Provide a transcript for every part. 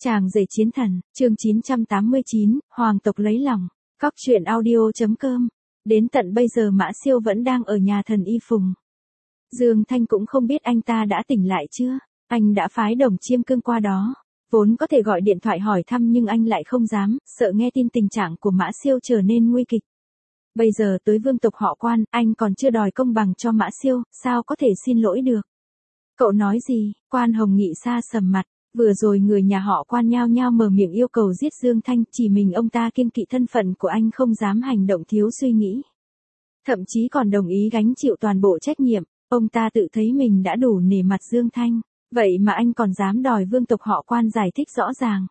Chàng rể chiến thần, chương 989, Hoàng tộc lấy lòng, Cóc truyện audio.com. Đến tận bây giờ Mã Siêu vẫn đang ở nhà thần y Phùng. Dương Thanh cũng không biết anh ta đã tỉnh lại chưa, anh đã phái Đồng Chiêm Cương qua đó. Vốn có thể gọi điện thoại hỏi thăm nhưng anh lại không dám, sợ nghe tin tình trạng của Mã Siêu trở nên nguy kịch. Bây giờ tới vương tộc họ Quan, anh còn chưa đòi công bằng cho Mã Siêu, sao có thể xin lỗi được. Cậu nói gì? Quan Hồng Nghị xa sầm mặt. Vừa rồi người nhà họ Quan nhao nhao mở miệng yêu cầu giết Dương Thanh, chỉ mình ông ta kiêng kỵ thân phận của anh không dám hành động thiếu suy nghĩ. Thậm chí còn đồng ý gánh chịu toàn bộ trách nhiệm, ông ta tự thấy mình đã đủ nể mặt Dương Thanh, vậy mà anh còn dám đòi vương tộc họ Quan giải thích rõ ràng.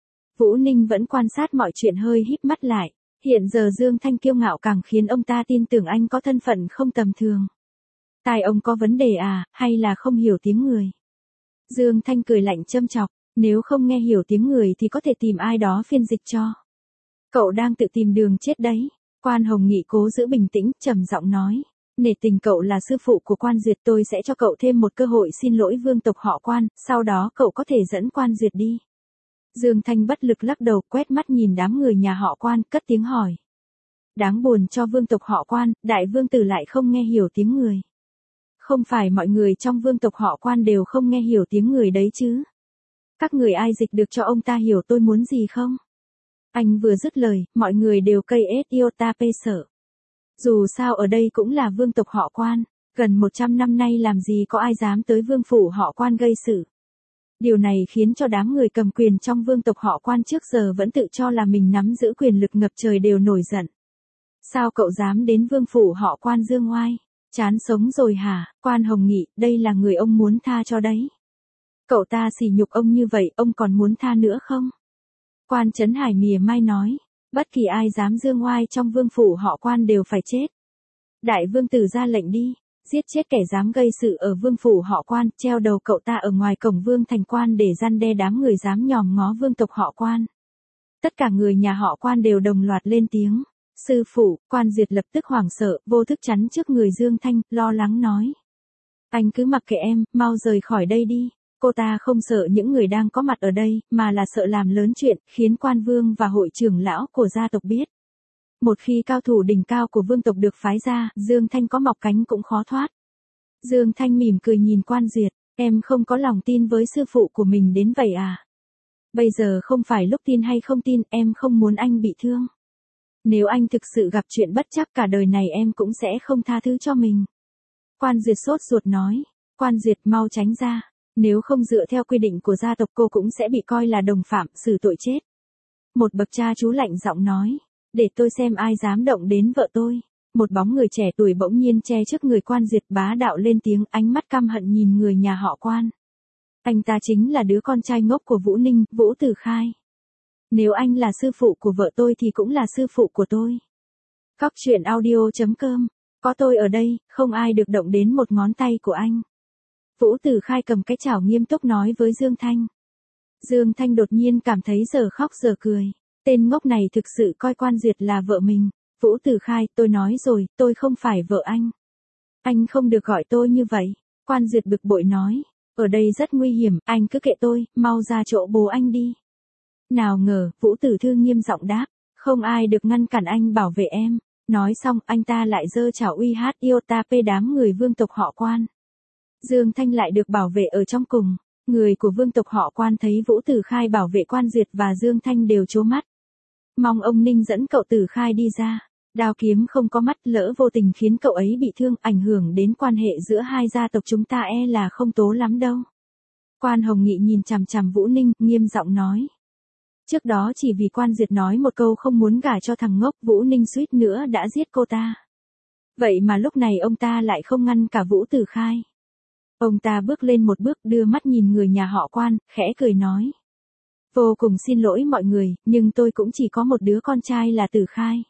Vũ Ninh vẫn quan sát mọi chuyện hơi híp mắt lại, hiện giờ Dương Thanh kiêu ngạo càng khiến ông ta tin tưởng anh có thân phận không tầm thường. Tai ông có vấn đề à, hay là không hiểu tiếng người? Dương Thanh cười lạnh châm chọc, nếu không nghe hiểu tiếng người thì có thể tìm ai đó phiên dịch cho. Cậu đang tự tìm đường chết đấy. Quan Hồng Nghị cố giữ bình tĩnh, trầm giọng nói. Nể tình cậu là sư phụ của Quan Duyệt, tôi sẽ cho cậu thêm một cơ hội xin lỗi vương tộc họ Quan, sau đó cậu có thể dẫn Quan Duyệt đi. Dương Thanh bất lực lắc đầu, quét mắt nhìn đám người nhà họ Quan, cất tiếng hỏi. Đáng buồn cho vương tộc họ Quan, đại vương tử lại không nghe hiểu tiếng người. Không phải mọi người trong vương tộc họ Quan đều không nghe hiểu tiếng người đấy chứ. Các người ai dịch được cho ông ta hiểu tôi muốn gì không? Anh vừa dứt lời, mọi người đều cây ết iota pê sợ. Dù sao ở đây cũng là vương tộc họ Quan, gần 100 năm nay làm gì có ai dám tới vương phủ họ Quan gây sự. Điều này khiến cho đám người cầm quyền trong vương tộc họ Quan trước giờ vẫn tự cho là mình nắm giữ quyền lực ngập trời đều nổi giận. Sao cậu dám đến vương phủ họ Quan dương oai? Chán sống rồi hả? Quan Hồng Nghị, đây là người ông muốn tha cho đấy. Cậu ta sỉ nhục ông như vậy, ông còn muốn tha nữa không? Quan Trấn Hải mỉa mai nói, bất kỳ ai dám dương oai trong vương phủ họ Quan đều phải chết. Đại vương tử ra lệnh đi, giết chết kẻ dám gây sự ở vương phủ họ Quan, treo đầu cậu ta ở ngoài cổng vương thành Quan để răn đe đám người dám nhòm ngó vương tộc họ Quan. Tất cả người nhà họ Quan đều đồng loạt lên tiếng. Sư phụ, Quan Duyệt lập tức hoảng sợ, vô thức chắn trước người Dương Thanh, lo lắng nói. Anh cứ mặc kệ em, mau rời khỏi đây đi. Cô ta không sợ những người đang có mặt ở đây, mà là sợ làm lớn chuyện, khiến quan vương và hội trưởng lão của gia tộc biết. Một khi cao thủ đỉnh cao của vương tộc được phái ra, Dương Thanh có mọc cánh cũng khó thoát. Dương Thanh mỉm cười nhìn Quan Duyệt, em không có lòng tin với sư phụ của mình đến vậy à? Bây giờ không phải lúc tin hay không tin, em không muốn anh bị thương. Nếu anh thực sự gặp chuyện bất trắc cả đời này em cũng sẽ không tha thứ cho mình. Quan Duyệt sốt ruột nói, Quan Duyệt mau tránh ra, nếu không dựa theo quy định của gia tộc cô cũng sẽ bị coi là đồng phạm, xử tội chết. Một bậc cha chú lạnh giọng nói, để tôi xem ai dám động đến vợ tôi. Một bóng người trẻ tuổi bỗng nhiên che trước người Quan Duyệt bá đạo lên tiếng, ánh mắt căm hận nhìn người nhà họ Quan. Anh ta chính là đứa con trai ngốc của Vũ Ninh, Vũ Tử Khai. Nếu anh là sư phụ của vợ tôi thì cũng là sư phụ của tôi. Cóc truyện audio.com. Có tôi ở đây, không ai được động đến một ngón tay của anh. Vũ Tử Khai cầm cái chảo nghiêm túc nói với Dương Thanh. Dương Thanh đột nhiên cảm thấy giờ khóc giờ cười. Tên ngốc này thực sự coi Quan Duyệt là vợ mình. Vũ Tử Khai, tôi nói rồi, tôi không phải vợ anh. Anh không được gọi tôi như vậy. Quan Duyệt bực bội nói. Ở đây rất nguy hiểm, anh cứ kệ tôi, mau ra chỗ bố anh đi. Nào ngờ, Vũ Tử Thư nghiêm giọng đáp, không ai được ngăn cản anh bảo vệ em. Nói xong, anh ta lại giơ chảo uy hát iota p đám người vương tộc họ Quan. Dương Thanh lại được bảo vệ ở trong cùng. Người của vương tộc họ Quan thấy Vũ Tử Khai bảo vệ Quan Duyệt và Dương Thanh đều trố mắt. Mong ông Ninh dẫn cậu Tử Khai đi ra. Đao kiếm không có mắt, lỡ vô tình khiến cậu ấy bị thương, ảnh hưởng đến quan hệ giữa hai gia tộc chúng ta là không tố lắm đâu. Quan Hồng Nghị nhìn chằm chằm Vũ Ninh, nghiêm giọng nói. Trước đó chỉ vì Quan Duyệt nói một câu không muốn gả cho thằng ngốc, Vũ Ninh suýt nữa đã giết cô ta. Vậy mà lúc này ông ta lại không ngăn cả Vũ Tử Khai. Ông ta bước lên một bước, đưa mắt nhìn người nhà họ Quan, khẽ cười nói. Vô cùng xin lỗi mọi người, nhưng tôi cũng chỉ có một đứa con trai là Tử Khai.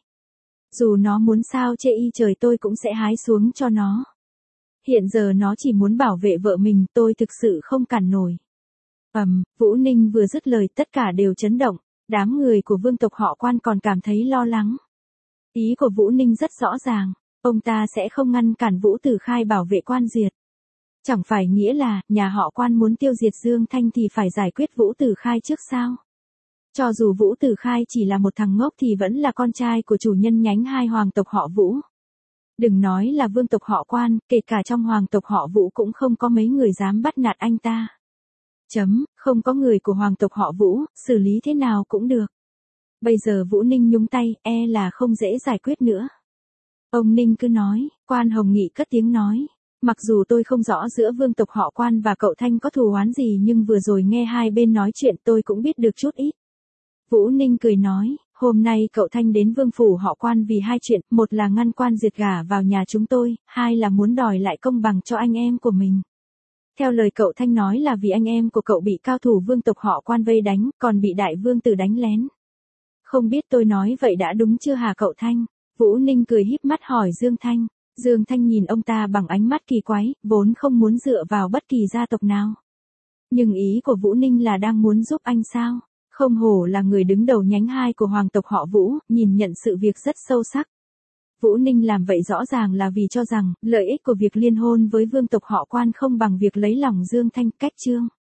Dù nó muốn sao chê y trời tôi cũng sẽ hái xuống cho nó. Hiện giờ nó chỉ muốn bảo vệ vợ mình, tôi thực sự không cản nổi. Vũ Ninh vừa dứt lời tất cả đều chấn động, đám người của vương tộc họ Quan còn cảm thấy lo lắng. Ý của Vũ Ninh rất rõ ràng, ông ta sẽ không ngăn cản Vũ Tử Khai bảo vệ Quan Duyệt. Chẳng phải nghĩa là, nhà họ Quan muốn tiêu diệt Dương Thanh thì phải giải quyết Vũ Tử Khai trước sao? Cho dù Vũ Tử Khai chỉ là một thằng ngốc thì vẫn là con trai của chủ nhân nhánh 2 hoàng tộc họ Vũ. Đừng nói là vương tộc họ Quan, kể cả trong hoàng tộc họ Vũ cũng không có mấy người dám bắt nạt anh ta. Không có người của hoàng tộc họ Vũ, xử lý thế nào cũng được. Bây giờ Vũ Ninh nhúng tay, là không dễ giải quyết nữa. Ông Ninh cứ nói, Quan Hồng Nghị cất tiếng nói. Mặc dù tôi không rõ giữa vương tộc họ Quan và cậu Thanh có thù oán gì nhưng vừa rồi nghe hai bên nói chuyện tôi cũng biết được chút ít. Vũ Ninh cười nói, hôm nay cậu Thanh đến vương phủ họ Quan vì 2 chuyện, một là ngăn Quan Diệt gả vào nhà chúng tôi, 2 là muốn đòi lại công bằng cho anh em của mình. Theo lời cậu Thanh nói là vì anh em của cậu bị cao thủ vương tộc họ Quan vây đánh, còn bị đại vương tử đánh lén. Không biết tôi nói vậy đã đúng chưa hả cậu Thanh? Vũ Ninh cười híp mắt hỏi Dương Thanh. Dương Thanh nhìn ông ta bằng ánh mắt kỳ quái, vốn không muốn dựa vào bất kỳ gia tộc nào. Nhưng ý của Vũ Ninh là đang muốn giúp anh sao? Không hổ là người đứng đầu nhánh 2 của hoàng tộc họ Vũ, nhìn nhận sự việc rất sâu sắc. Vũ Ninh làm vậy rõ ràng là vì cho rằng, lợi ích của việc liên hôn với vương tộc họ Quan không bằng việc lấy lòng Dương Thanh. Cách chương